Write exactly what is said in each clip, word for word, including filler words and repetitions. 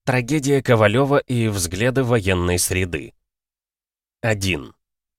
Трагедия Ковалева и взгляды военной среды. один.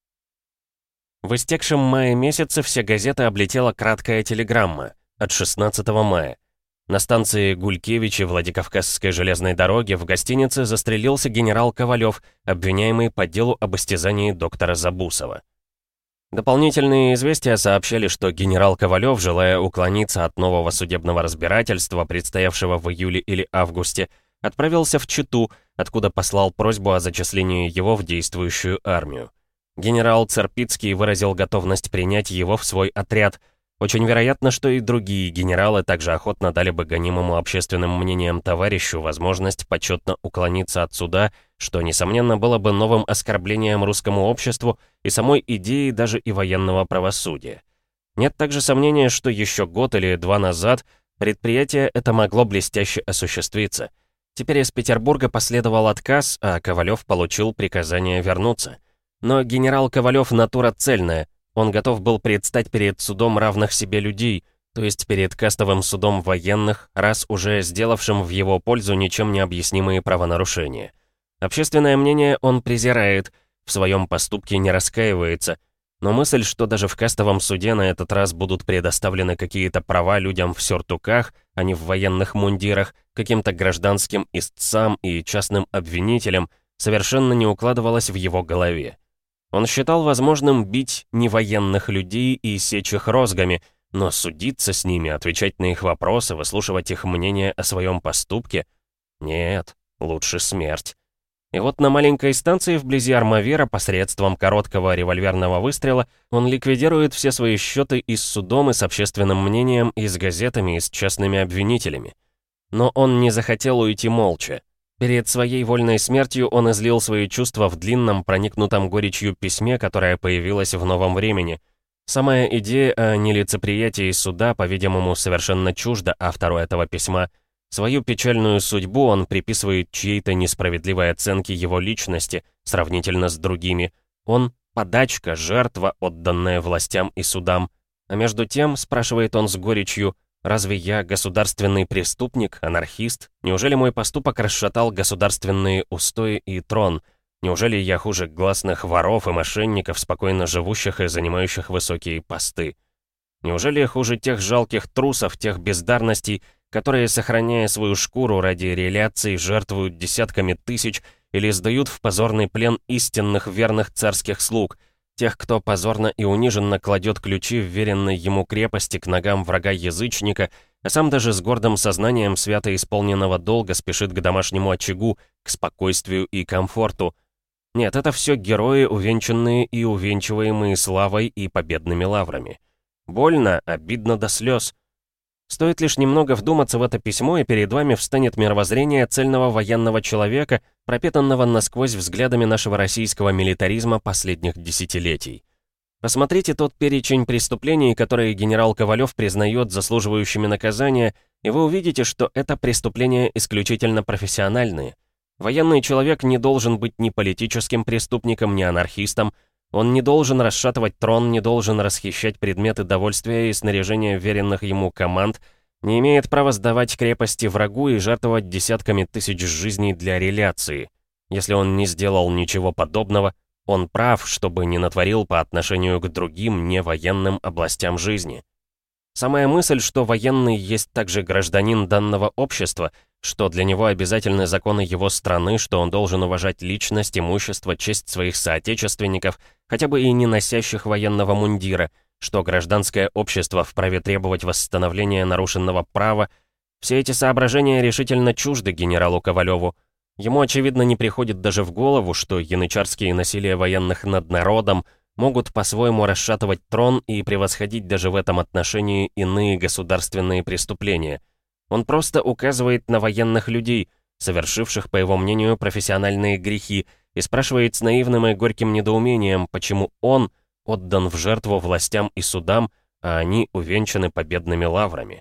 В истекшем мае месяце все газеты облетела краткая телеграмма от шестнадцатого мая. На станции Гулькевичи Владикавказской железной дороги в гостинице застрелился генерал Ковалев, обвиняемый по делу об истязании доктора Забусова. Дополнительные известия сообщали, что генерал Ковалев, желая уклониться от нового судебного разбирательства, предстоявшего в июле или августе, отправился в Читу, откуда послал просьбу о зачислении его в действующую армию. Генерал Церпицкий выразил готовность принять его в свой отряд. Очень вероятно, что и другие генералы также охотно дали бы гонимому общественным мнением товарищу возможность почетно уклониться от суда, что, несомненно, было бы новым оскорблением русскому обществу и самой идеи даже и военного правосудия. Нет также сомнения, что еще год или два назад предприятие это могло блестяще осуществиться. Теперь из Петербурга последовал отказ, а Ковалев получил приказание вернуться. Но генерал Ковалев натура цельная, он готов был предстать перед судом равных себе людей, то есть перед кастовым судом военных, раз уже сделавшим в его пользу ничем не объяснимые правонарушения. Общественное мнение он презирает, в своем поступке не раскаивается, но мысль, что даже в кастовом суде на этот раз будут предоставлены какие-то права людям в сюртуках, а не в военных мундирах, каким-то гражданским истцам и частным обвинителям, совершенно не укладывалась в его голове. Он считал возможным бить невоенных людей и сечь их розгами, но судиться с ними, отвечать на их вопросы, выслушивать их мнение о своем поступке? Нет, лучше смерть. И вот на маленькой станции вблизи Армавира посредством короткого револьверного выстрела он ликвидирует все свои счеты и с судом, и с общественным мнением, и с газетами, и с частными обвинителями. Но он не захотел уйти молча. Перед своей вольной смертью он излил свои чувства в длинном, проникнутом горечью письме, которое появилось в новом времени. Самая идея о нелицеприятии суда, по-видимому, совершенно чужда автору этого письма. Свою печальную судьбу он приписывает чьей-то несправедливой оценке его личности, сравнительно с другими. Он — подачка, жертва, отданная властям и судам. А между тем, спрашивает он с горечью, разве я государственный преступник, анархист? Неужели мой поступок расшатал государственные устои и трон? Неужели я хуже гласных воров и мошенников, спокойно живущих и занимающих высокие посты? Неужели я хуже тех жалких трусов, тех бездарностей, которые, сохраняя свою шкуру ради реляции, жертвуют десятками тысяч или сдают в позорный плен истинных верных царских слуг, тех, кто позорно и униженно кладет ключи вверенной ему крепости к ногам врага-язычника, а сам даже с гордым сознанием свято исполненного долга спешит к домашнему очагу, к спокойствию и комфорту. Нет, это все герои, увенчанные и увенчиваемые славой и победными лаврами. Больно, обидно до слез. Стоит лишь немного вдуматься в это письмо, и перед вами встанет мировоззрение цельного военного человека, пропитанного насквозь взглядами нашего российского милитаризма последних десятилетий. Посмотрите тот перечень преступлений, которые генерал Ковалев признает заслуживающими наказания, и вы увидите, что это преступления исключительно профессиональные. Военный человек не должен быть ни политическим преступником, ни анархистом. Он не должен расшатывать трон, не должен расхищать предметы довольствия и снаряжения веренных ему команд, не имеет права сдавать крепости врагу и жертвовать десятками тысяч жизней для реляции. Если он не сделал ничего подобного, он прав, чтобы не натворил по отношению к другим невоенным областям жизни. Самая мысль, что военный есть также гражданин данного общества, что для него обязательны законы его страны, что он должен уважать личность, имущество, честь своих соотечественников, хотя бы и не носящих военного мундира, что гражданское общество вправе требовать восстановления нарушенного права, все эти соображения решительно чужды генералу Ковалеву. Ему, очевидно, не приходит даже в голову, что янычарские насилия военных над народом могут по-своему расшатывать трон и превосходить даже в этом отношении иные государственные преступления. Он просто указывает на военных людей, совершивших, по его мнению, профессиональные грехи, и спрашивает с наивным и горьким недоумением, почему он отдан в жертву властям и судам, а они увенчаны победными лаврами.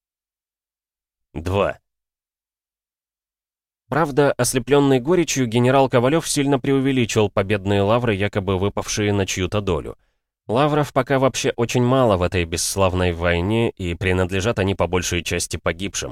два. Правда, ослепленный горечью, генерал Ковалев сильно преувеличил победные лавры, якобы выпавшие на чью-то долю. Лавров пока вообще очень мало в этой бесславной войне, и принадлежат они по большей части погибшим.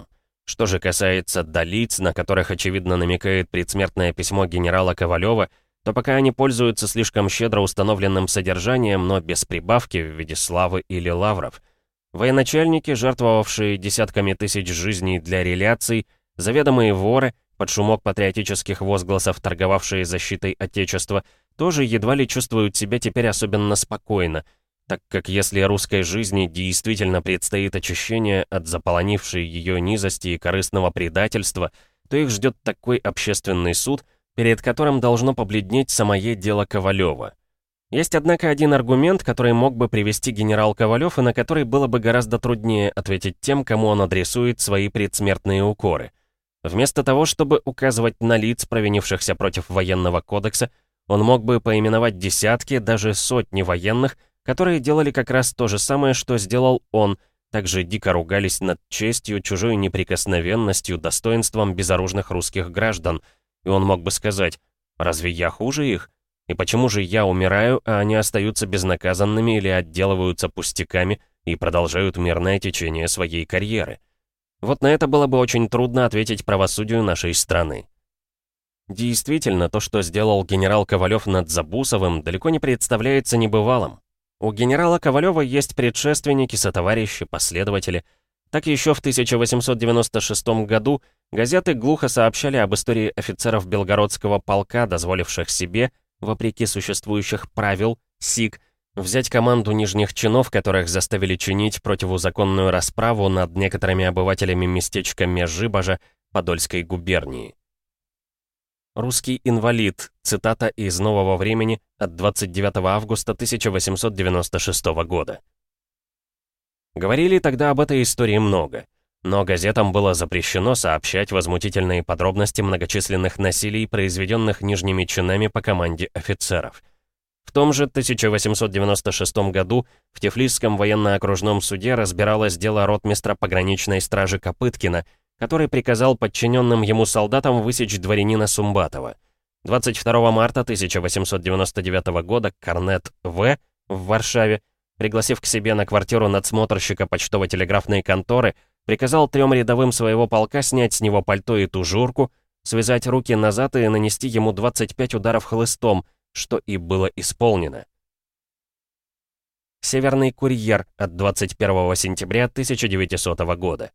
Что же касается долиц, на которых, очевидно, намекает предсмертное письмо генерала Ковалева, то пока они пользуются слишком щедро установленным содержанием, но без прибавки в виде славы или лавров. Военачальники, жертвовавшие десятками тысяч жизней для реляций, заведомые воры, под шумок патриотических возгласов, торговавшие защитой Отечества, тоже едва ли чувствуют себя теперь особенно спокойно, так как если русской жизни действительно предстоит очищение от заполонившей ее низости и корыстного предательства, то их ждет такой общественный суд, перед которым должно побледнеть самое дело Ковалева. Есть, однако, один аргумент, который мог бы привести генерал Ковалев, и на который было бы гораздо труднее ответить тем, кому он адресует свои предсмертные укоры. Вместо того, чтобы указывать на лиц, провинившихся против военного кодекса, он мог бы поименовать десятки, даже сотни военных, которые делали как раз то же самое, что сделал он, также дико ругались над честью, чужой неприкосновенностью, достоинством безоружных русских граждан. И он мог бы сказать: «Разве я хуже их? И почему же я умираю, а они остаются безнаказанными или отделываются пустяками и продолжают мирное течение своей карьеры?» Вот на это было бы очень трудно ответить правосудию нашей страны. Действительно, то, что сделал генерал Ковалев над Забусовым, далеко не представляется небывалым. У генерала Ковалева есть предшественники, сотоварищи, последователи. Так еще в тысяча восемьсот девяносто шестом году газеты глухо сообщали об истории офицеров Белгородского полка, дозволивших себе, вопреки существующих правил, СИК, взять команду нижних чинов, которых заставили чинить противозаконную расправу над некоторыми обывателями местечка Межибожа Подольской губернии. «Русский инвалид», цитата из «Нового времени» от двадцать девятого августа тысяча восемьсот девяносто шестого года. Говорили тогда об этой истории много, но газетам было запрещено сообщать возмутительные подробности многочисленных насилий, произведенных нижними чинами по команде офицеров. В том же тысяча восемьсот девяносто шестом году в Тифлисском военно-окружном суде разбиралось дело ротмистра пограничной стражи Копыткина, который приказал подчиненным ему солдатам высечь дворянина Сумбатова. двадцать второго марта тысяча восемьсот девяносто девятого года корнет В. в Варшаве, пригласив к себе на квартиру надсмотрщика почтово-телеграфной конторы, приказал трем рядовым своего полка снять с него пальто и тужурку, связать руки назад и нанести ему двадцать пять ударов хлыстом, что и было исполнено. Северный курьер от двадцать первого сентября тысяча девятисотого года.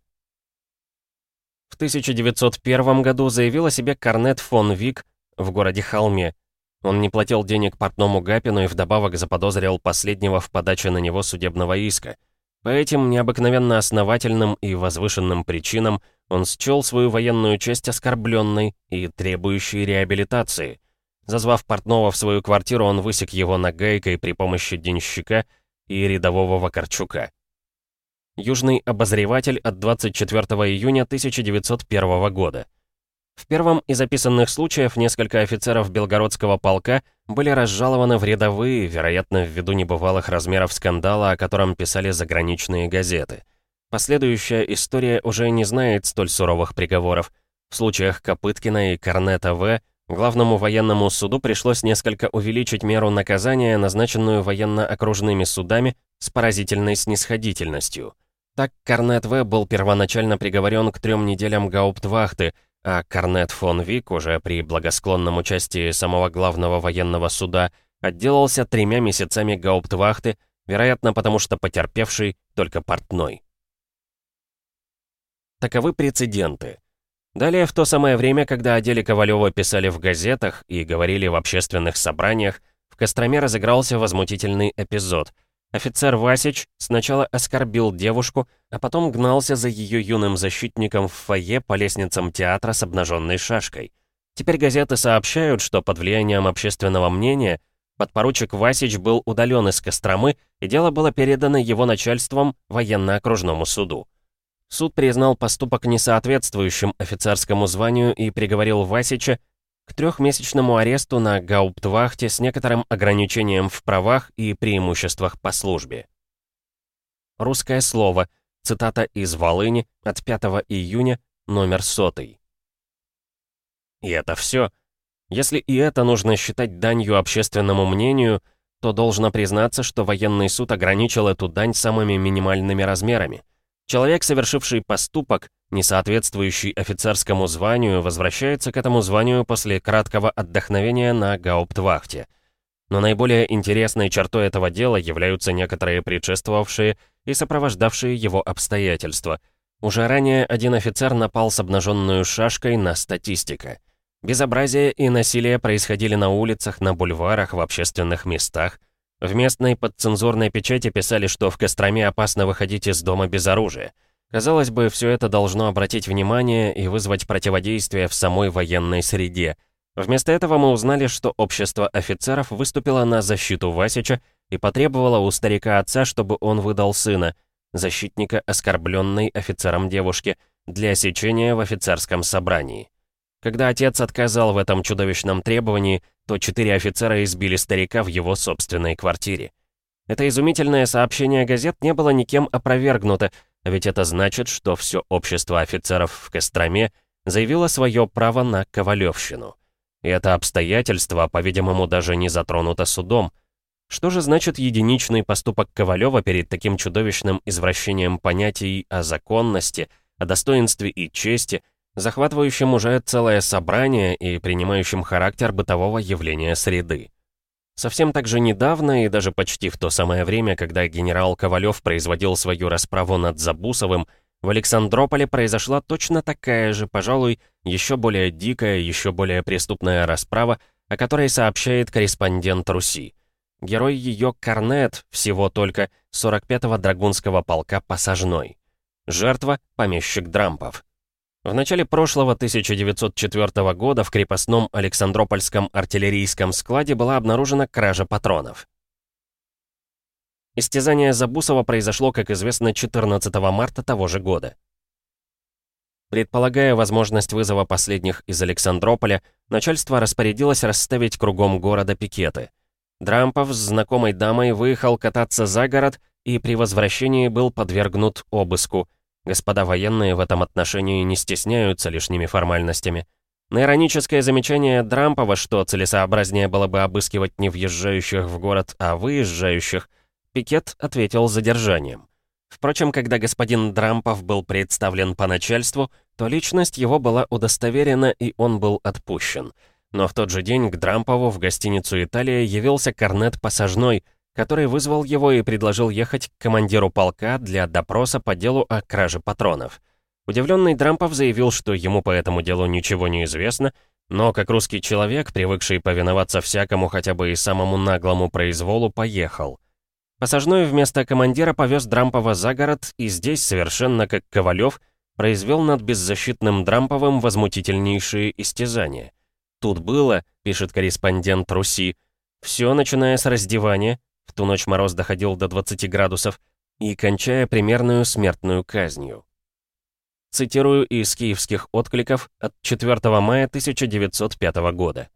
В тысяча девятьсот первом году заявил о себе корнет фон Вик в городе Холме. Он не платил денег портному Гапину и вдобавок заподозрил последнего в подаче на него судебного иска. По этим необыкновенно основательным и возвышенным причинам он счел свою военную честь оскорбленной и требующей реабилитации. Зазвав портного в свою квартиру, он высек его нагайкой при помощи денщика и рядового Вакарчука. Южный обозреватель от двадцать четвёртого июня тысяча девятьсот первого года. В первом из описанных случаев несколько офицеров Белгородского полка были разжалованы в рядовые, вероятно, ввиду небывалых размеров скандала, о котором писали заграничные газеты. Последующая история уже не знает столь суровых приговоров. В случаях Копыткина и корнета В. главному военному суду пришлось несколько увеличить меру наказания, назначенную военно-окружными судами, с поразительной снисходительностью. Так, корнет В. был первоначально приговорен к трем неделям гауптвахты, а корнет фон Вик уже при благосклонном участии самого главного военного суда отделался тремя месяцами гауптвахты, вероятно, потому что потерпевший только портной. Таковы прецеденты. Далее, в то самое время, когда о деле Ковалева писали в газетах и говорили в общественных собраниях, в Костроме разыгрался возмутительный эпизод. Офицер Васич сначала оскорбил девушку, а потом гнался за ее юным защитником в фойе по лестницам театра с обнаженной шашкой. Теперь газеты сообщают, что под влиянием общественного мнения подпоручик Васич был удален из Костромы, и дело было передано его начальством военно-окружному суду. Суд признал поступок несоответствующим офицерскому званию и приговорил Васича к трехмесячному аресту на гауптвахте с некоторым ограничением в правах и преимуществах по службе. Русское слово. Цитата из Волыни от пятого июня, номер сотый. И это все. Если и это нужно считать данью общественному мнению, то должно признаться, что военный суд ограничил эту дань самыми минимальными размерами. Человек, совершивший поступок, Несоответствующий офицерскому званию возвращается к этому званию после краткого отдохновения на гауптвахте. Но наиболее интересной чертой этого дела являются некоторые предшествовавшие и сопровождавшие его обстоятельства. Уже ранее один офицер напал с обнаженную шашкой на статистика. Безобразие и насилие происходили на улицах, на бульварах, в общественных местах. В местной подцензурной печати писали, что в Костроме опасно выходить из дома без оружия. Казалось бы, все это должно обратить внимание и вызвать противодействие в самой военной среде. Вместо этого мы узнали, что общество офицеров выступило на защиту Васича и потребовало у старика-отца, чтобы он выдал сына, защитника оскорбленной офицером девушки, для осечения в офицерском собрании. Когда отец отказал в этом чудовищном требовании, то четыре офицера избили старика в его собственной квартире. Это изумительное сообщение газет не было никем опровергнуто, а ведь это значит, что все общество офицеров в Костроме заявило свое право на ковалевщину. И это обстоятельство, по-видимому, даже не затронуто судом. Что же значит единичный поступок Ковалева перед таким чудовищным извращением понятий о законности, о достоинстве и чести, захватывающим уже целое собрание и принимающим характер бытового явления среды? Совсем так же недавно и даже почти в то самое время, когда генерал Ковалев производил свою расправу над Забусовым, в Александрополе произошла точно такая же, пожалуй, еще более дикая, еще более преступная расправа, о которой сообщает корреспондент Руси. Герой ее Корнет, всего только сорок пятого драгунского полка Посажной. Жертва — помещик Дрампов. В начале прошлого тысяча девятьсот четвёртого года в крепостном Александропольском артиллерийском складе была обнаружена кража патронов. Истязание Забусова произошло, как известно, четырнадцатого марта того же года. Предполагая возможность вызова последних из Александрополя, начальство распорядилось расставить кругом города пикеты. Дрампов с знакомой дамой выехал кататься за город и при возвращении был подвергнут обыску. Господа военные в этом отношении не стесняются лишними формальностями. На ироническое замечание Дрампова, что целесообразнее было бы обыскивать не въезжающих в город, а выезжающих, пикет ответил задержанием. Впрочем, когда господин Дрампов был представлен по начальству, то личность его была удостоверена и он был отпущен. Но в тот же день к Дрампову в гостиницу «Италия» явился корнет Посажной, который вызвал его и предложил ехать к командиру полка для допроса по делу о краже патронов. Удивленный Дрампов заявил, что ему по этому делу ничего не известно, но как русский человек, привыкший повиноваться всякому хотя бы и самому наглому произволу, поехал. Посажной вместо командира повез Дрампова за город и здесь, совершенно как Ковалев, произвел над беззащитным Драмповым возмутительнейшие истязания. Тут было, пишет корреспондент Руси, все, начиная с раздевания, в ту ночь мороз доходил до двадцати градусов, и кончая примерную смертную казнью. Цитирую из киевских откликов от четвёртого мая тысяча девятьсот пятого года.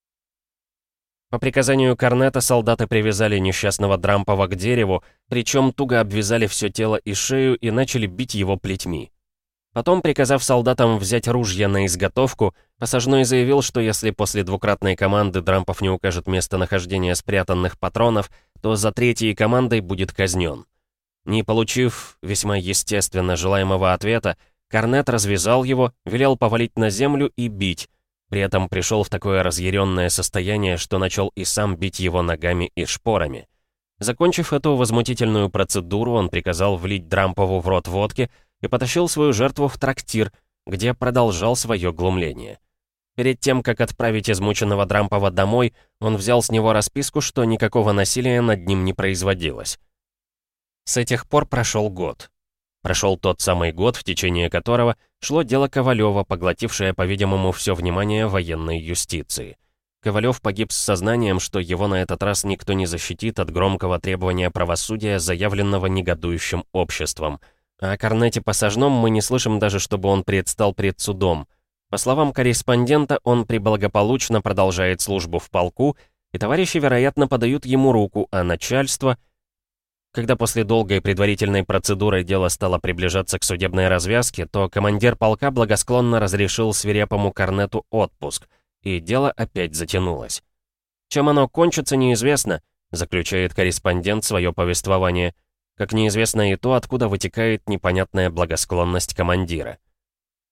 По приказанию корнета солдаты привязали несчастного Дрампова к дереву, причем туго обвязали все тело и шею и начали бить его плетьми. Потом, приказав солдатам взять ружья на изготовку, Посажной заявил, что если после двукратной команды Дрампов не укажет местонахождение спрятанных патронов, то за третьей командой будет казнен. Не получив весьма естественно желаемого ответа, корнет развязал его, велел повалить на землю и бить. При этом пришел в такое разъяренное состояние, что начал и сам бить его ногами и шпорами. Закончив эту возмутительную процедуру, он приказал влить Дрампову в рот водки и потащил свою жертву в трактир, где продолжал свое глумление. Перед тем, как отправить измученного Дрампова домой, он взял с него расписку, что никакого насилия над ним не производилось. С этих пор прошел год. Прошел тот самый год, в течение которого шло дело Ковалева, поглотившее, по-видимому, все внимание военной юстиции. Ковалев погиб с сознанием, что его на этот раз никто не защитит от громкого требования правосудия, заявленного негодующим обществом. А о корнете Посажном мы не слышим даже, чтобы он предстал пред судом. По словам корреспондента, он преблагополучно продолжает службу в полку, и товарищи, вероятно, подают ему руку, а начальство... Когда после долгой предварительной процедуры дело стало приближаться к судебной развязке, то командир полка благосклонно разрешил свирепому корнету отпуск, и дело опять затянулось. Чем оно кончится, неизвестно, заключает корреспондент свое повествование, как неизвестно и то, откуда вытекает непонятная благосклонность командира.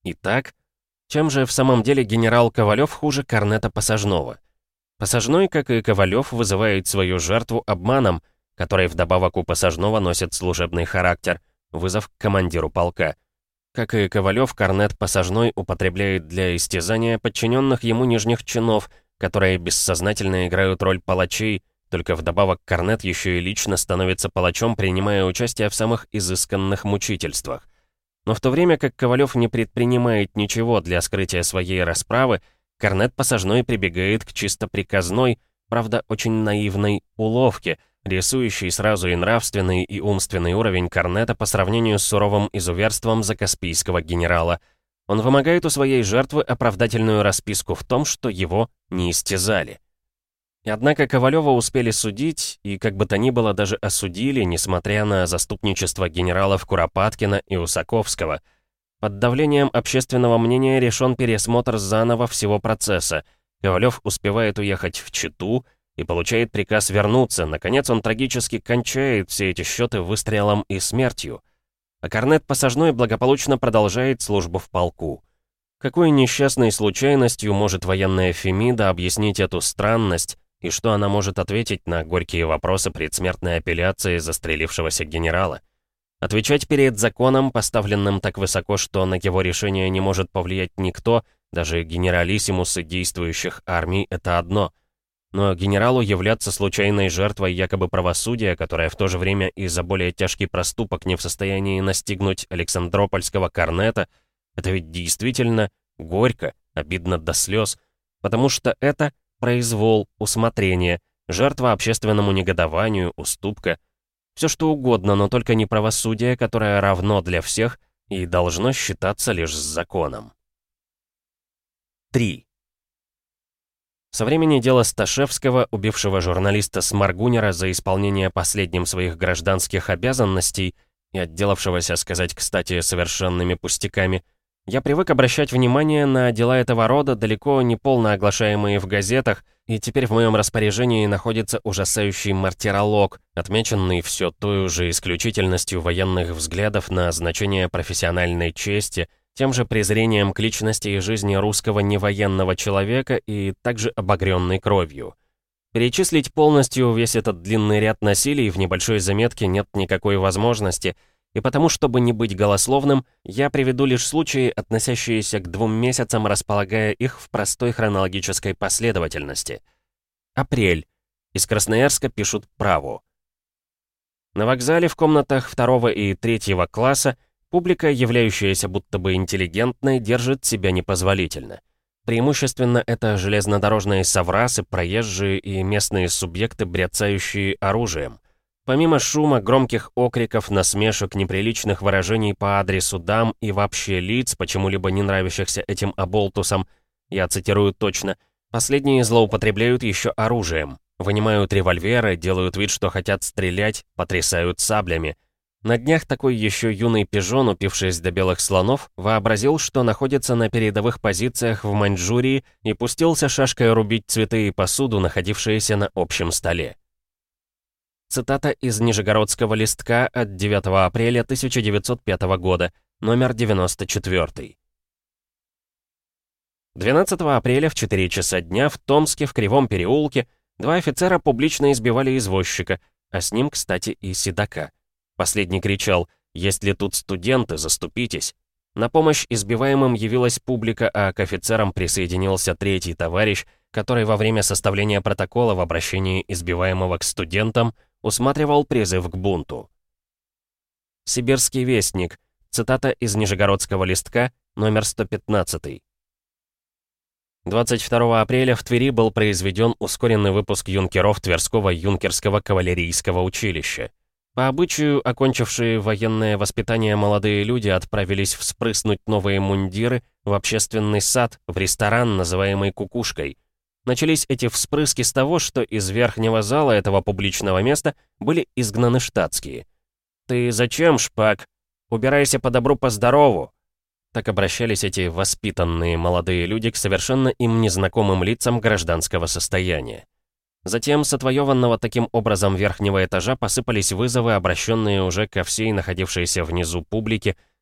Итак, чем же в самом деле генерал Ковалев хуже Корнета Посажного? Посажной, как и Ковалев, вызывает свою жертву обманом, который вдобавок у Посажного носит служебный характер, вызов к командиру полка. Как и Ковалев, Корнет Посажной употребляет для истязания подчиненных ему нижних чинов, которые бессознательно играют роль палачей, только вдобавок Корнет еще и лично становится палачом, принимая участие в самых изысканных мучительствах. Но в то время как Ковалев не предпринимает ничего для скрытия своей расправы, Корнет Посажной прибегает к чисто приказной, правда очень наивной уловке, рисующей сразу и нравственный, и умственный уровень Корнета по сравнению с суровым изуверством закаспийского генерала. Он вымогает у своей жертвы оправдательную расписку в том, что его не истязали. И однако Ковалева успели судить, и как бы то ни было даже осудили, несмотря на заступничество генералов Куропаткина и Усаковского. Под давлением общественного мнения решен пересмотр заново всего процесса. Ковалев успевает уехать в Читу и получает приказ вернуться. Наконец он трагически кончает все эти счеты выстрелом и смертью. А Корнет Посажной благополучно продолжает службу в полку. Какой несчастной случайностью может военная Фемида объяснить эту странность, и что она может ответить на горькие вопросы предсмертной апелляции застрелившегося генерала? Отвечать перед законом, поставленным так высоко, что на его решение не может повлиять никто, даже генералиссимусы действующих армий, это одно. Но генералу являться случайной жертвой якобы правосудия, которое в то же время и за более тяжкий проступок не в состоянии настигнуть Александропольского Корнета, это ведь действительно горько, обидно до слез, потому что это произвол, усмотрение, жертва общественному негодованию, уступка. Все что угодно, но только не правосудие, которое равно для всех и должно считаться лишь с законом. три. Со времени дела Сташевского, убившего журналиста Сморгунера за исполнение последним своих гражданских обязанностей и отделавшегося, сказать кстати, совершенными пустяками, я привык обращать внимание на дела этого рода, далеко не полно оглашаемые в газетах, и теперь в моем распоряжении находится ужасающий мартиролог, отмеченный все той же исключительностью военных взглядов на значение профессиональной чести, тем же презрением к личности и жизни русского невоенного человека и также обогренной кровью. Перечислить полностью весь этот длинный ряд насилий в небольшой заметке нет никакой возможности, и потому, чтобы не быть голословным, я приведу лишь случаи, относящиеся к двум месяцам, располагая их в простой хронологической последовательности. Апрель. Из Красноярска пишут «Праву». На вокзале в комнатах второго и третьего класса публика, являющаяся будто бы интеллигентной, держит себя непозволительно. Преимущественно это железнодорожные соврасы, проезжие и местные субъекты, бряцающие оружием. Помимо шума, громких окриков, насмешек, неприличных выражений по адресу дам и вообще лиц, почему-либо не нравящихся этим оболтусам, я цитирую точно, последние злоупотребляют еще оружием, вынимают револьверы, делают вид, что хотят стрелять, потрясают саблями. На днях такой еще юный пижон, упившись до белых слонов, вообразил, что находится на передовых позициях в Маньчжурии и пустился шашкой рубить цветы и посуду, находившиеся на общем столе. Цитата из Нижегородского листка от девятого апреля тысяча девятьсот пятого года, номер девяносто четыре. двенадцатого апреля в четыре часа дня в Томске в Кривом переулке два офицера публично избивали извозчика, а с ним, кстати, и седока. Последний кричал: «Есть ли тут студенты, заступитесь!» На помощь избиваемым явилась публика, а к офицерам присоединился третий товарищ, который во время составления протокола в обращении избиваемого к студентам усматривал призыв к бунту. Сибирский вестник. Цитата из Нижегородского листка, номер сто пятнадцать. двадцать второго апреля в Твери был произведен ускоренный выпуск юнкеров Тверского юнкерского кавалерийского училища. По обычаю, окончившие военное воспитание молодые люди отправились вспрыснуть новые мундиры в общественный сад, в ресторан, называемый «Кукушкой». Начались эти вспрыски с того, что из верхнего зала этого публичного места были изгнаны штатские. «Ты зачем, шпак? Убирайся по добру, по здорову!» Так обращались эти воспитанные молодые люди к совершенно им незнакомым лицам гражданского состояния. Затем с отвоеванного таким образом верхнего этажа посыпались вызовы, обращенные уже ко всей находившейся внизу публике,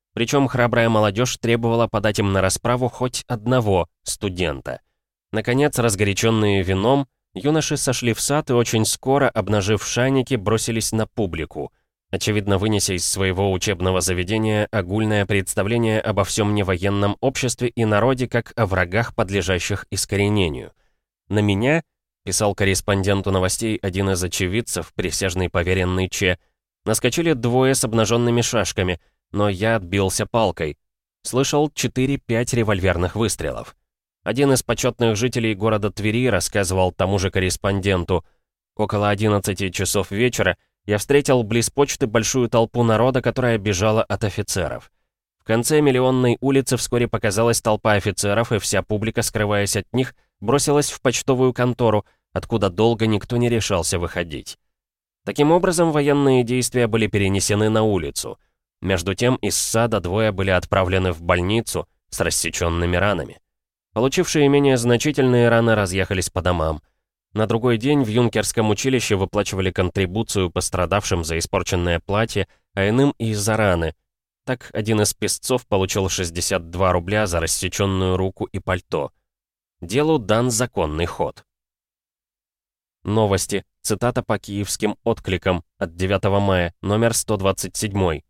Причем храбрая молодежь требовала подать им на расправу хоть одного студента. Наконец, разгоряченные вином, юноши сошли в сад и очень скоро, обнажив шаники, бросились на публику, очевидно вынеся из своего учебного заведения огульное представление обо всем невоенном обществе и народе как о врагах, подлежащих искоренению. «На меня», — писал корреспонденту новостей один из очевидцев, присяжный поверенный Че, наскочили двое с обнаженными шашками, но я отбился палкой. Слышал четыре-пять револьверных выстрелов. Один из почетных жителей города Твери рассказывал тому же корреспонденту: около одиннадцати часов вечера я встретил близ почты большую толпу народа, которая бежала от офицеров. В конце Миллионной улицы вскоре показалась толпа офицеров, и вся публика, скрываясь от них, бросилась в почтовую контору, откуда долго никто не решался выходить. Таким образом, военные действия были перенесены на улицу. Между тем, из сада двое были отправлены в больницу с рассеченными ранами. Получившие менее значительные раны разъехались по домам. На другой день в юнкерском училище выплачивали контрибуцию пострадавшим за испорченное платье, а иным и за раны. Так, один из песцов получил шестьдесят два рубля за рассеченную руку и пальто. Делу дан законный ход. Новости. Цитата по киевским откликам от девятого мая, номер сто двадцать семь.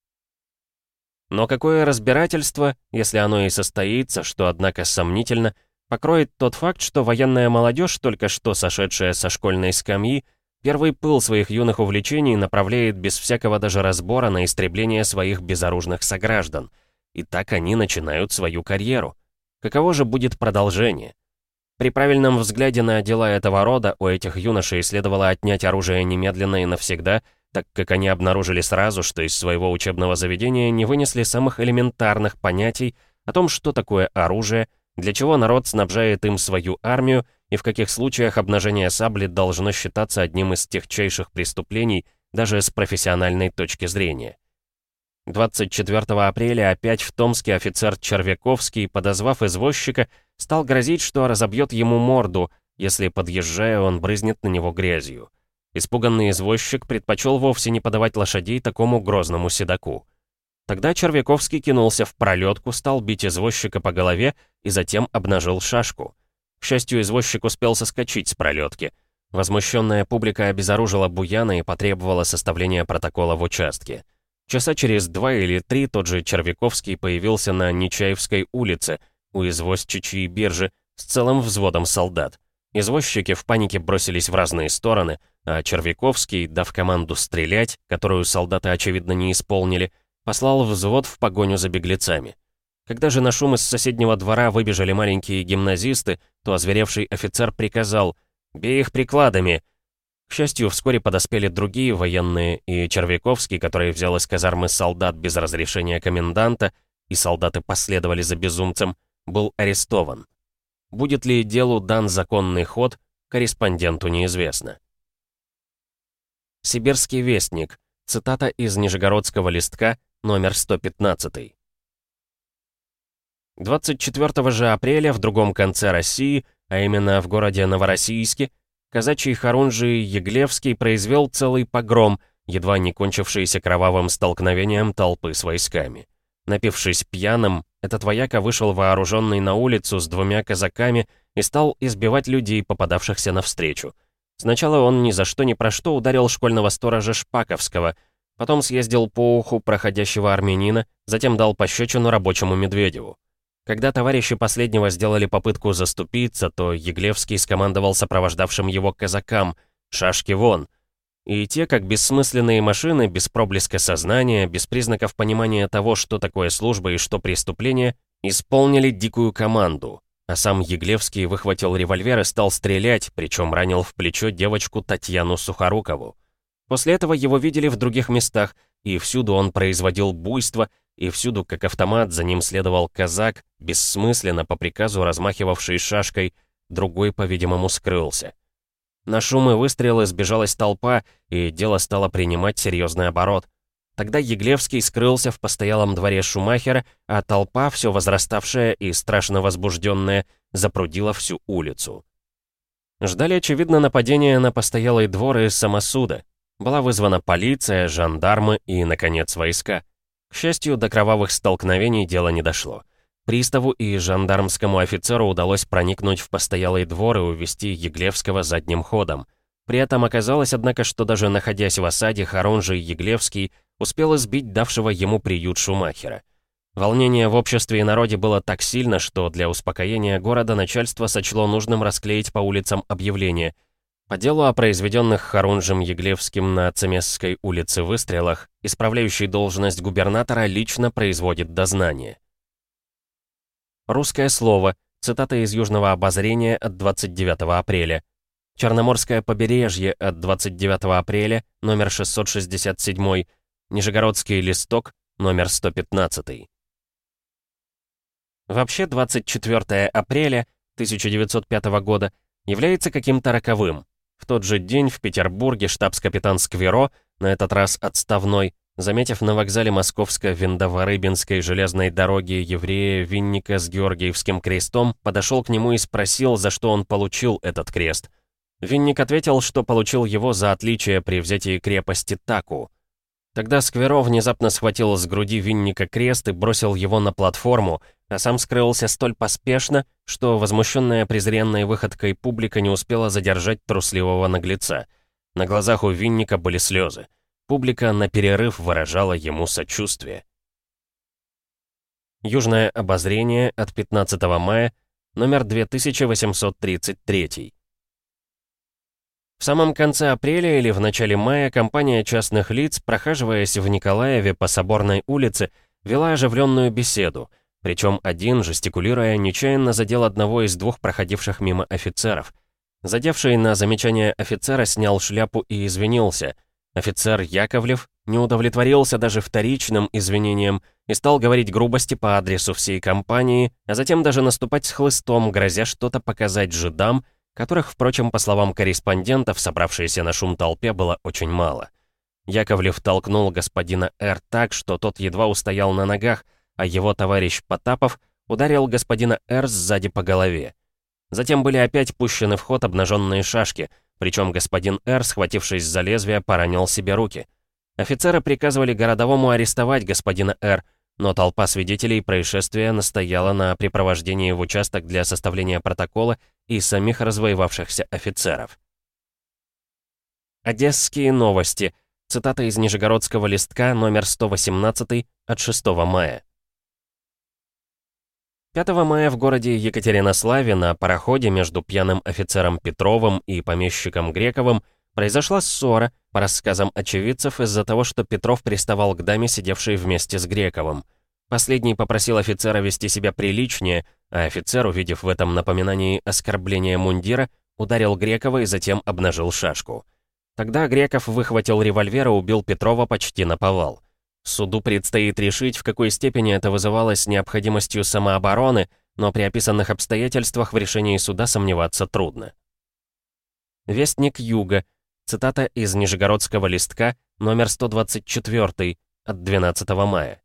Но какое разбирательство, если оно и состоится, что, однако, сомнительно, покроет тот факт, что военная молодежь, только что сошедшая со школьной скамьи, первый пыл своих юных увлечений направляет без всякого даже разбора на истребление своих безоружных сограждан. И так они начинают свою карьеру. Каково же будет продолжение? При правильном взгляде на дела этого рода у этих юношей следовало отнять оружие немедленно и навсегда, так как они обнаружили сразу, что из своего учебного заведения не вынесли самых элементарных понятий о том, что такое оружие, для чего народ снабжает им свою армию и в каких случаях обнажение сабли должно считаться одним из техчайших преступлений даже с профессиональной точки зрения. двадцать четвёртого апреля опять в Томске офицер Червяковский, подозвав извозчика, стал грозить, что разобьет ему морду, если, подъезжая, он брызнет на него грязью. Испуганный извозчик предпочел вовсе не подавать лошадей такому грозному седоку. Тогда Червяковский кинулся в пролетку, стал бить извозчика по голове и затем обнажил шашку. К счастью, извозчик успел соскочить с пролетки. Возмущенная публика обезоружила буяна и потребовала составления протокола в участке. Часа через два или три тот же Червяковский появился на Нечаевской улице, у извозчичьей биржи, с целым взводом солдат. Извозчики в панике бросились в разные стороны, а Червяковский, дав команду стрелять, которую солдаты, очевидно, не исполнили, послал взвод в погоню за беглецами. Когда же на шум из соседнего двора выбежали маленькие гимназисты, то озверевший офицер приказал: «Бей их прикладами!». К счастью, вскоре подоспели другие военные, и Червяковский, который взял из казармы солдат без разрешения коменданта, и солдаты последовали за безумцем, был арестован. Будет ли делу дан законный ход, корреспонденту неизвестно. Сибирский вестник. Цитата из Нижегородского листка, номер сто пятнадцать. двадцать четвёртого же апреля в другом конце России, а именно в городе Новороссийске, казачий хорунжий Яглевский произвел целый погром, едва не кончившийся кровавым столкновением толпы с войсками. Напившись пьяным, этот вояка вышел вооруженный на улицу с двумя казаками и стал избивать людей, попадавшихся навстречу. Сначала он ни за что ни про что ударил школьного сторожа Шпаковского, потом съездил по уху проходящего армянина, затем дал пощечину рабочему Медведеву. Когда товарищи последнего сделали попытку заступиться, то Яглевский скомандовал сопровождавшим его казакам: «Шашки вон!». И те, как бессмысленные машины, без проблеска сознания, без признаков понимания того, что такое служба и что преступление, исполнили дикую команду. А сам Яглевский выхватил револьвер и стал стрелять, причем ранил в плечо девочку Татьяну Сухорукову. После этого его видели в других местах, и всюду он производил буйство, и всюду, как автомат, за ним следовал казак, бессмысленно по приказу размахивавший шашкой, другой, по-видимому, скрылся. На шум и выстрелы сбежалась толпа, и дело стало принимать серьезный оборот. Тогда Яглевский скрылся в постоялом дворе Шумахера, а толпа, все возраставшая и страшно возбужденная, запрудила всю улицу. Ждали, очевидно, нападения на постоялый двор и самосуда. Была вызвана полиция, жандармы и, наконец, войска. К К счастью, до кровавых столкновений дело не дошло. Приставу и жандармскому офицеру удалось проникнуть в постоялый двор и увести Яглевского задним ходом. При этом оказалось, однако, что даже находясь в осаде, Харунжий Яглевский успел избить давшего ему приют Шумахера. Волнение в обществе и народе было так сильно, что для успокоения города начальство сочло нужным расклеить по улицам объявления. По делу о произведенных Харунжем Яглевским на Цемесской улице выстрелах, исправляющий должность губернатора лично производит дознание. Русское слово. Цитата из Южного обозрения от двадцать девятого апреля. Черноморское побережье от двадцать девятого апреля, номер шестьсот шестьдесят семь. Нижегородский листок, номер сто пятнадцать. Вообще, двадцать четвёртое апреля тысяча девятьсот пятого года является каким-то роковым. В тот же день в Петербурге штабс-капитан Скверо, на этот раз отставной, заметив на вокзале Московско-Виндово-Рыбинской железной дороги еврея Винника с Георгиевским крестом, подошел к нему и спросил, за что он получил этот крест. Винник ответил, что получил его за отличие при взятии крепости Таку. Тогда Скверо внезапно схватил с груди Винника крест и бросил его на платформу, а сам скрылся столь поспешно, что возмущенная презренной выходкой публика не успела задержать трусливого наглеца. На глазах у Винника были слезы. Публика на перерыв выражала ему сочувствие. Южное обозрение от пятнадцатого мая, номер две тысячи восемьсот тридцать три. В самом конце апреля или в начале мая компания частных лиц, прохаживаясь в Николаеве по Соборной улице, вела оживленную беседу, причем один, жестикулируя, нечаянно задел одного из двух проходивших мимо офицеров. Задевший на замечание офицера снял шляпу и извинился. Офицер Яковлев не удовлетворился даже вторичным извинением и стал говорить грубости по адресу всей компании, а затем даже наступать с хлыстом, грозя что-то показать жидам, которых, впрочем, по словам корреспондентов, собравшейся на шум толпе было очень мало. Яковлев толкнул господина Р. так, что тот едва устоял на ногах, а его товарищ Потапов ударил господина Р. сзади по голове. Затем были опять пущены в ход обнаженные шашки, причем господин Р., схватившись за лезвие, поранил себе руки. Офицеры приказывали городовому арестовать господина Р., но толпа свидетелей происшествия настояла на припровождении в участок для составления протокола и самих развоевавшихся офицеров. Одесские новости. Цитата из Нижегородского листка, номер сто восемнадцать, от шестого мая. пятого мая в городе Екатеринославе на пароходе между пьяным офицером Петровым и помещиком Грековым произошла ссора, по рассказам очевидцев, из-за того, что Петров приставал к даме, сидевшей вместе с Грековым. Последний попросил офицера вести себя приличнее, а офицер, увидев в этом напоминании оскорбления мундира, ударил Грекова и затем обнажил шашку. Тогда Греков выхватил револьвер и убил Петрова почти наповал. Суду предстоит решить, в какой степени это вызывалось необходимостью самообороны, но при описанных обстоятельствах в решении суда сомневаться трудно. Вестник Юга. Цитата из Нижегородского листка, номер сто двадцать четыре, от двенадцатого мая.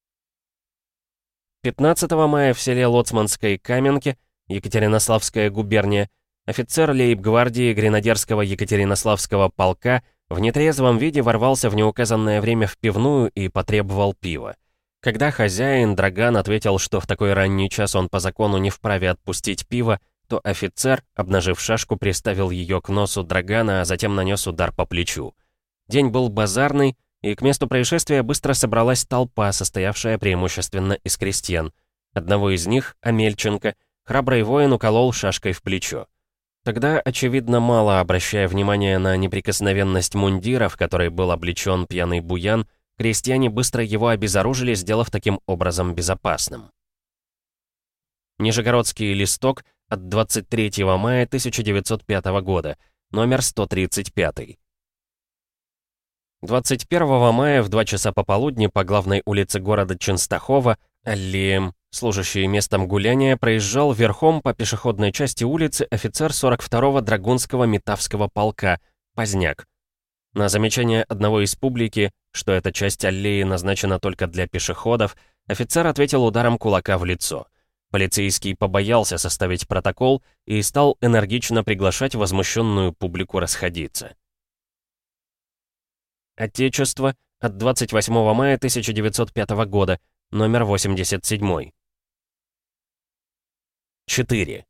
пятнадцатого мая в селе Лоцманской Каменке, Екатеринославская губерния, офицер лейб-гвардии гренадерского Екатеринославского полка в нетрезвом виде ворвался в неуказанное время в пивную и потребовал пива. Когда хозяин, Драган, ответил, что в такой ранний час он по закону не вправе отпустить пиво, то офицер, обнажив шашку, приставил ее к носу Драгана, а затем нанес удар по плечу. День был базарный, и к месту происшествия быстро собралась толпа, состоявшая преимущественно из крестьян. Одного из них, Амельченко, храбрый воин уколол шашкой в плечо. Тогда, очевидно, мало обращая внимания на неприкосновенность мундира, в который был облечен пьяный буян, крестьяне быстро его обезоружили, сделав таким образом безопасным. Нижегородский листок от двадцать третьего мая тысяча девятьсот пятого года, номер сто тридцать пять. двадцать первого мая в два часа пополудни по главной улице города Ченстахова, аллеям, служащий местом гуляния, проезжал верхом по пешеходной части улицы офицер сорок второго Драгунского Метавского полка, Поздняк. На замечание одного из публики, что эта часть аллеи назначена только для пешеходов, офицер ответил ударом кулака в лицо. Полицейский побоялся составить протокол и стал энергично приглашать возмущенную публику расходиться. Отечество от двадцать восьмого мая тысяча девятьсот пятого года, номер восемьдесят семь. четыре.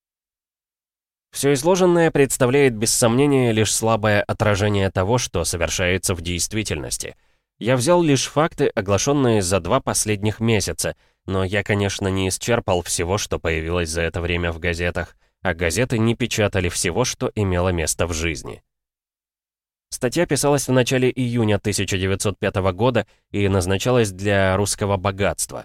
Все изложенное представляет без сомнения лишь слабое отражение того, что совершается в действительности. Я взял лишь факты, оглашенные за два последних месяца, но я, конечно, не исчерпал всего, что появилось за это время в газетах, а газеты не печатали всего, что имело место в жизни. Статья писалась в начале июня тысяча девятьсот пятого года и назначалась для «Русского богатства».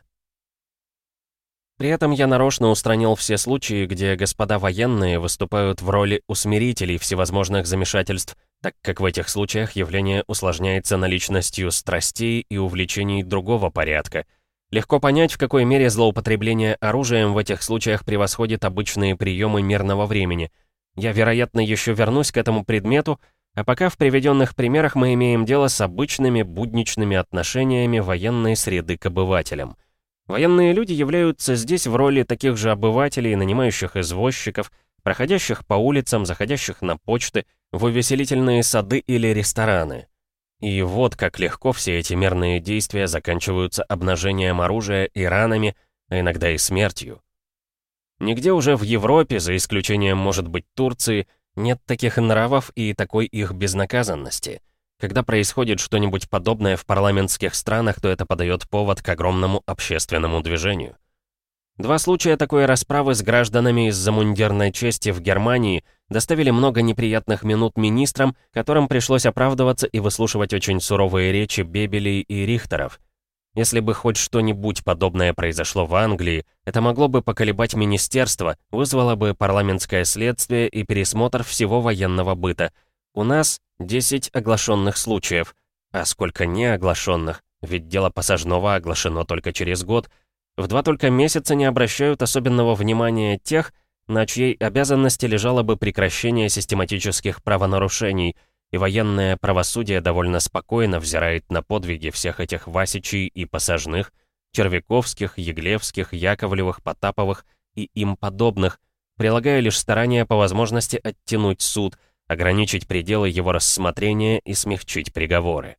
При этом я нарочно устранил все случаи, где господа военные выступают в роли усмирителей всевозможных замешательств, так как в этих случаях явление усложняется наличностью страстей и увлечений другого порядка. Легко понять, в какой мере злоупотребление оружием в этих случаях превосходит обычные приемы мирного времени. Я, вероятно, еще вернусь к этому предмету, а пока в приведенных примерах мы имеем дело с обычными будничными отношениями военной среды к обывателям. Военные люди являются здесь в роли таких же обывателей, нанимающих извозчиков, проходящих по улицам, заходящих на почты, в увеселительные сады или рестораны. И вот как легко все эти мирные действия заканчиваются обнажением оружия и ранами, а иногда и смертью. Нигде уже в Европе, за исключением, может быть, Турции, нет таких нравов и такой их безнаказанности. Когда происходит что-нибудь подобное в парламентских странах, то это подает повод к огромному общественному движению. Два случая такой расправы с гражданами из-за мундирной чести в Германии доставили много неприятных минут министрам, которым пришлось оправдываться и выслушивать очень суровые речи Бебелей и Рихтеров. Если бы хоть что-нибудь подобное произошло в Англии, это могло бы поколебать министерство, вызвало бы парламентское следствие и пересмотр всего военного быта. У нас десять оглашенных случаев, а сколько не оглашенных, ведь дело Посажного оглашено только через год. В два только месяца не обращают особенного внимания тех, на чьей обязанности лежало бы прекращение систематических правонарушений, и военное правосудие довольно спокойно взирает на подвиги всех этих Васичей и Посажных, Червяковских, Яглевских, Яковлевых, Потаповых и им подобных, прилагая лишь старания по возможности оттянуть суд, ограничить пределы его рассмотрения и смягчить приговоры.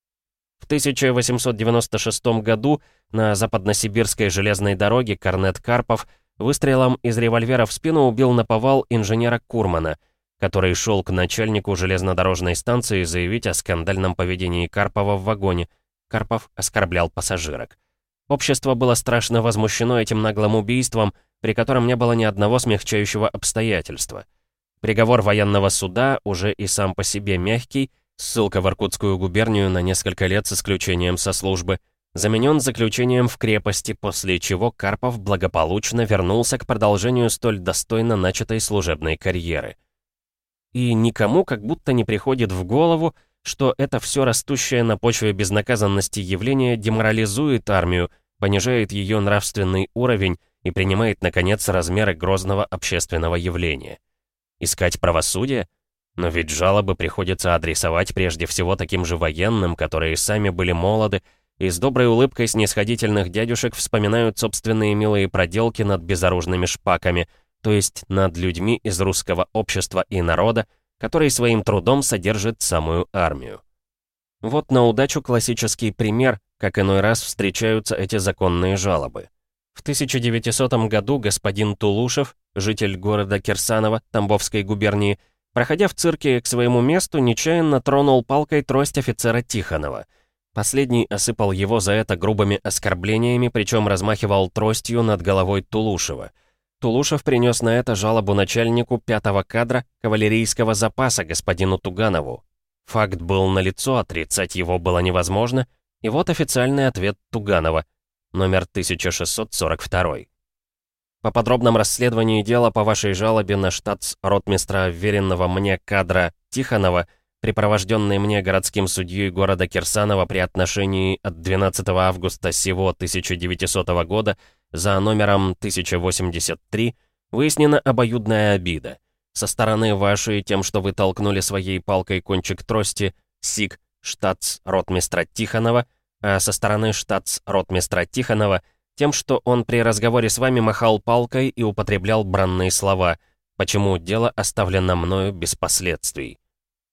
В тысяча восемьсот девяносто шестом году на западносибирской железной дороге корнет Карпов выстрелом из револьвера в спину убил наповал инженера Курмана, который шел к начальнику железнодорожной станции заявить о скандальном поведении Карпова в вагоне. Карпов оскорблял пассажирок. Общество было страшно возмущено этим наглым убийством, при котором не было ни одного смягчающего обстоятельства. Приговор военного суда, уже и сам по себе мягкий, ссылка в Иркутскую губернию на несколько лет с исключением со службы, заменен заключением в крепости, после чего Карпов благополучно вернулся к продолжению столь достойно начатой служебной карьеры. И никому как будто не приходит в голову, что это все растущее на почве безнаказанности явление деморализует армию, понижает ее нравственный уровень и принимает, наконец, размеры грозного общественного явления. Искать правосудие? Но ведь жалобы приходится адресовать прежде всего таким же военным, которые сами были молоды, и с доброй улыбкой снисходительных дядюшек вспоминают собственные милые проделки над безоружными шпаками, то есть над людьми из русского общества и народа, который своим трудом содержит самую армию. Вот на удачу классический пример, как иной раз встречаются эти законные жалобы. В тысяча девятисотом году господин Тулушев, житель города Кирсаново, Тамбовской губернии, проходя в цирке к своему месту, нечаянно тронул палкой трость офицера Тихонова. Последний осыпал его за это грубыми оскорблениями, причем размахивал тростью над головой Тулушева. Тулушев принес на это жалобу начальнику пятого кадра кавалерийского запаса господину Туганову. Факт был налицо, отрицать его было невозможно, и вот официальный ответ Туганова, номер тысяча шестьсот сорок два. По подробном расследовании дела по вашей жалобе на штатс-ротмистра вверенного мне кадра Тихонова, припровожденный мне городским судьей города Кирсанова при отношении от двенадцатого августа сего тысяча девятисотого года за номером тысяча восемьдесят три, выяснена обоюдная обида. Со стороны вашей тем, что вы толкнули своей палкой кончик трости, сик, штатс-ротмистра Тихонова, а со стороны штатс-ротмистра Тихонова тем, что он при разговоре с вами махал палкой и употреблял бранные слова, почему дело оставлено мною без последствий.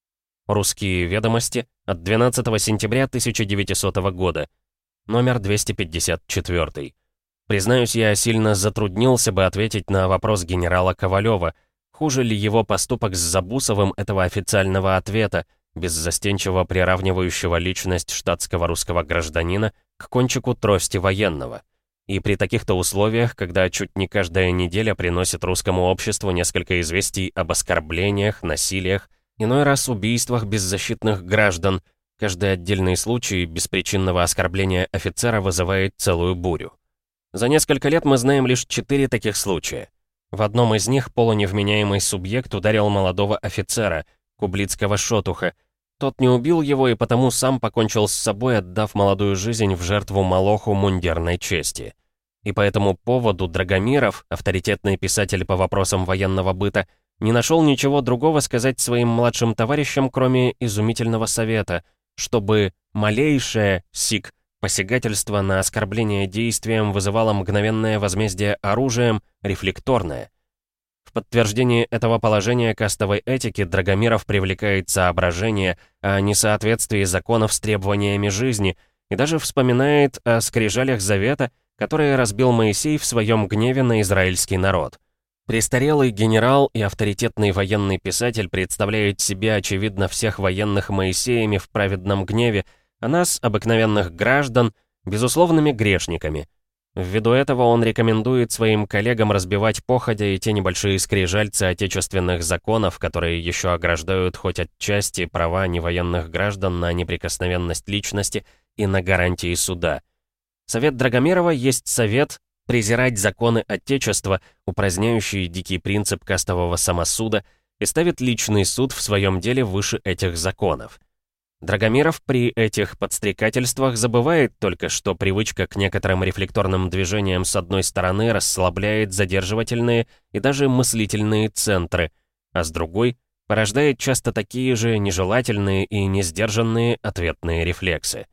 Русские ведомости от двенадцатого сентября тысяча девятисотого года. Номер двести пятьдесят четыре. Признаюсь, я сильно затруднился бы ответить на вопрос генерала Ковалева, хуже ли его поступок с Забусовым этого официального ответа, беззастенчиво приравнивающего личность штатского русского гражданина к кончику трости военного. И при таких-то условиях, когда чуть не каждая неделя приносит русскому обществу несколько известий об оскорблениях, насилиях, иной раз убийствах беззащитных граждан, каждый отдельный случай беспричинного оскорбления офицера вызывает целую бурю. За несколько лет мы знаем лишь четыре таких случая. В одном из них полуневменяемый субъект ударил молодого офицера, кублицкого Шотуха. Тот не убил его и потому сам покончил с собой, отдав молодую жизнь в жертву молоху мундирной чести. И по этому поводу Драгомиров, авторитетный писатель по вопросам военного быта, не нашел ничего другого сказать своим младшим товарищам, кроме изумительного совета, чтобы малейшее сик посягательство на оскорбление действием вызывало мгновенное возмездие оружием, рефлекторное. В подтверждение этого положения кастовой этики Драгомиров привлекает соображение о несоответствии законов с требованиями жизни и даже вспоминает о скрижалях завета, которые разбил Моисей в своем гневе на израильский народ. Престарелый генерал и авторитетный военный писатель представляют себе, очевидно, всех военных Моисеями в праведном гневе, а нас, обыкновенных граждан, безусловными грешниками. Ввиду этого он рекомендует своим коллегам разбивать походя и те небольшие скрижальцы отечественных законов, которые еще ограждают хоть отчасти права невоенных граждан на неприкосновенность личности и на гарантии суда. Совет Драгомирова есть совет презирать законы Отечества, упраздняющие дикий принцип кастового самосуда, и ставит личный суд в своем деле выше этих законов. Драгомиров при этих подстрекательствах забывает только, что привычка к некоторым рефлекторным движениям с одной стороны расслабляет задерживательные и даже мыслительные центры, а с другой порождает часто такие же нежелательные и несдержанные ответные рефлексы.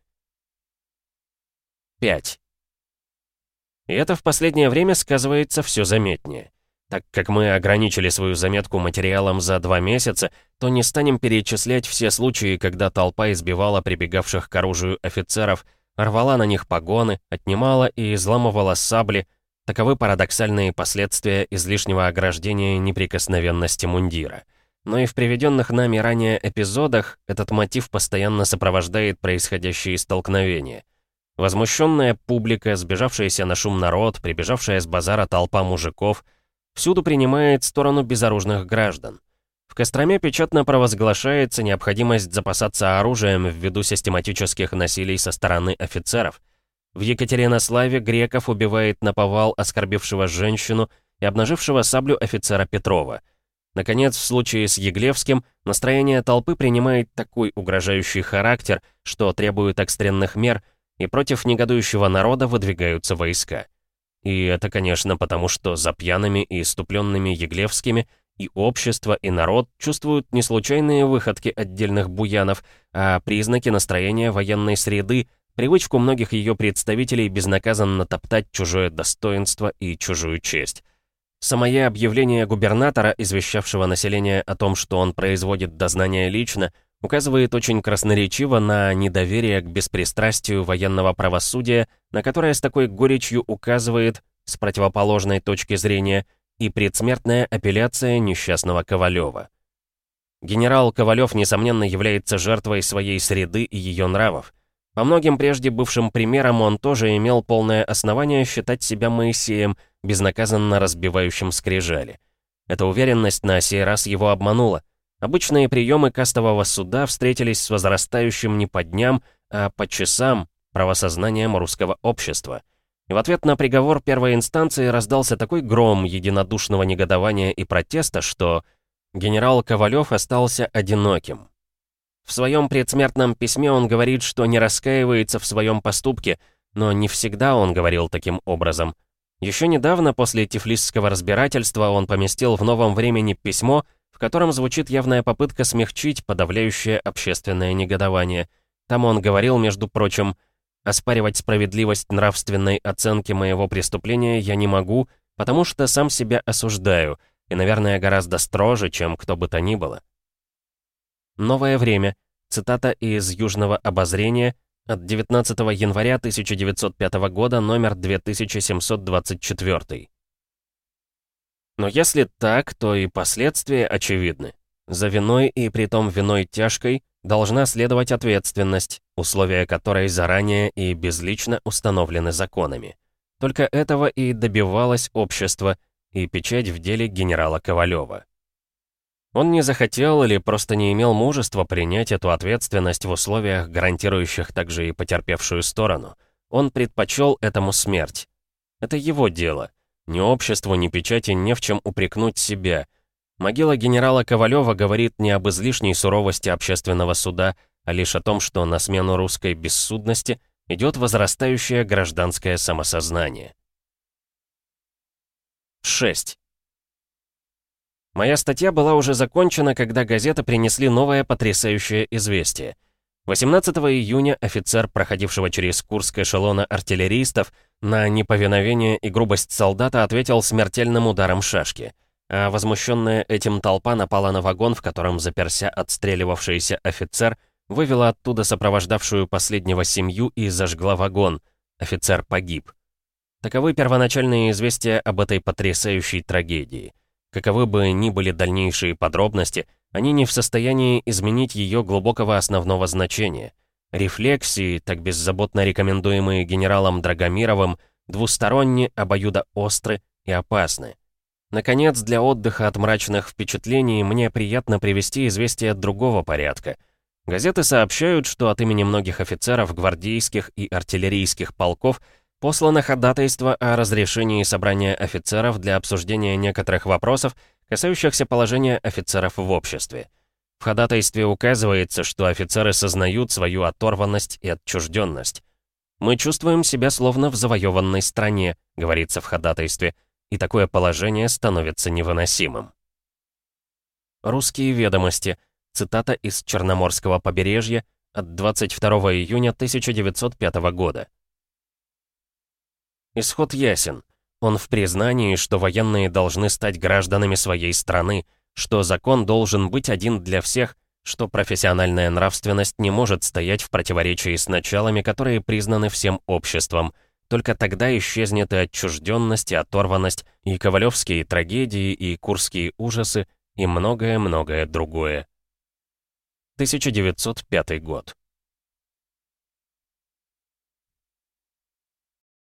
пять. И это в последнее время сказывается все заметнее. Так как мы ограничили свою заметку материалом за два месяца, то не станем перечислять все случаи, когда толпа избивала прибегавших к оружию офицеров, рвала на них погоны, отнимала и изламывала сабли. Таковы парадоксальные последствия излишнего ограждения неприкосновенности мундира. Но и в приведенных нами ранее эпизодах этот мотив постоянно сопровождает происходящие столкновения. Возмущенная публика, сбежавшаяся на шум народ, прибежавшая с базара толпа мужиков — всюду принимает сторону безоружных граждан. В Костроме печатно провозглашается необходимость запасаться оружием ввиду систематических насилий со стороны офицеров. В Екатеринославе Греков убивает наповал оскорбившего женщину и обнажившего саблю офицера Петрова. Наконец, в случае с Яглевским настроение толпы принимает такой угрожающий характер, что требует экстренных мер, и против негодующего народа выдвигаются войска. И это, конечно, потому что за пьяными и иступленными Яглевскими и общество, и народ чувствуют не случайные выходки отдельных буянов, а признаки настроения военной среды, привычку многих ее представителей безнаказанно топтать чужое достоинство и чужую честь. Самое объявление губернатора, извещавшего население о том, что он производит дознание лично, указывает очень красноречиво на недоверие к беспристрастию военного правосудия, на которое с такой горечью указывает, с противоположной точки зрения, и предсмертная апелляция несчастного Ковалева. Генерал Ковалев, несомненно, является жертвой своей среды и ее нравов. По многим прежде бывшим примерам он тоже имел полное основание считать себя Моисеем, безнаказанно разбивающим скрижали. Эта уверенность на сей раз его обманула. Обычные приемы кастового суда встретились с возрастающим не по дням, а по часам правосознанием русского общества. И в ответ на приговор первой инстанции раздался такой гром единодушного негодования и протеста, что генерал Ковалев остался одиноким. В своем предсмертном письме он говорит, что не раскаивается в своем поступке, но не всегда он говорил таким образом. Еще недавно, после тифлисского разбирательства, он поместил в «Новом времени» письмо, в котором звучит явная попытка смягчить подавляющее общественное негодование. Там он говорил, между прочим, «Оспаривать справедливость нравственной оценки моего преступления я не могу, потому что сам себя осуждаю, и, наверное, гораздо строже, чем кто бы то ни было». Новое время. Цитата из «Южного обозрения» от девятнадцатого января тысяча девятьсот пятого года, номер две тысячи семьсот двадцать четыре. Но если так, то и последствия очевидны. За виной, и притом виной тяжкой, должна следовать ответственность, условия которой заранее и безлично установлены законами. Только этого и добивалось общество, и печать в деле генерала Ковалева. Он не захотел или просто не имел мужества принять эту ответственность в условиях, гарантирующих также и потерпевшую сторону. Он предпочел этому смерть. Это его дело. Ни обществу, ни печати не в чем упрекнуть себя. Могила генерала Ковалева говорит не об излишней суровости общественного суда, а лишь о том, что на смену русской бессудности идет возрастающее гражданское самосознание. шесть. Моя статья была уже закончена, когда газеты принесли новое потрясающее известие. восемнадцатого июня офицер, проходившего через Курск эшелона артиллеристов, на неповиновение и грубость солдата ответил смертельным ударом шашки. А возмущенная этим толпа напала на вагон, в котором заперся отстреливавшийся офицер, вывела оттуда сопровождавшую последнего семью и зажгла вагон. Офицер погиб. Таковы первоначальные известия об этой потрясающей трагедии. Каковы бы ни были дальнейшие подробности, они не в состоянии изменить ее глубокого основного значения. Рефлексии, так беззаботно рекомендуемые генералом Драгомировым, двусторонне, обоюдоостры и опасны. Наконец, для отдыха от мрачных впечатлений мне приятно привести известие другого порядка. Газеты сообщают, что от имени многих офицеров гвардейских и артиллерийских полков послано ходатайство о разрешении собрания офицеров для обсуждения некоторых вопросов, касающихся положения офицеров в обществе. В ходатайстве указывается, что офицеры сознают свою оторванность и отчужденность. «Мы чувствуем себя словно в завоеванной стране», — говорится в ходатайстве, и такое положение становится невыносимым. «Русские ведомости», цитата из Черноморского побережья от двадцать второго июня тысяча девятьсот пятого года. Исход ясен. Он в признании, что военные должны стать гражданами своей страны, что закон должен быть один для всех, что профессиональная нравственность не может стоять в противоречии с началами, которые признаны всем обществом. Только тогда исчезнет и отчужденность, и оторванность, и ковалевские трагедии, и курские ужасы, и многое-многое другое. тысяча девятьсот пятый год.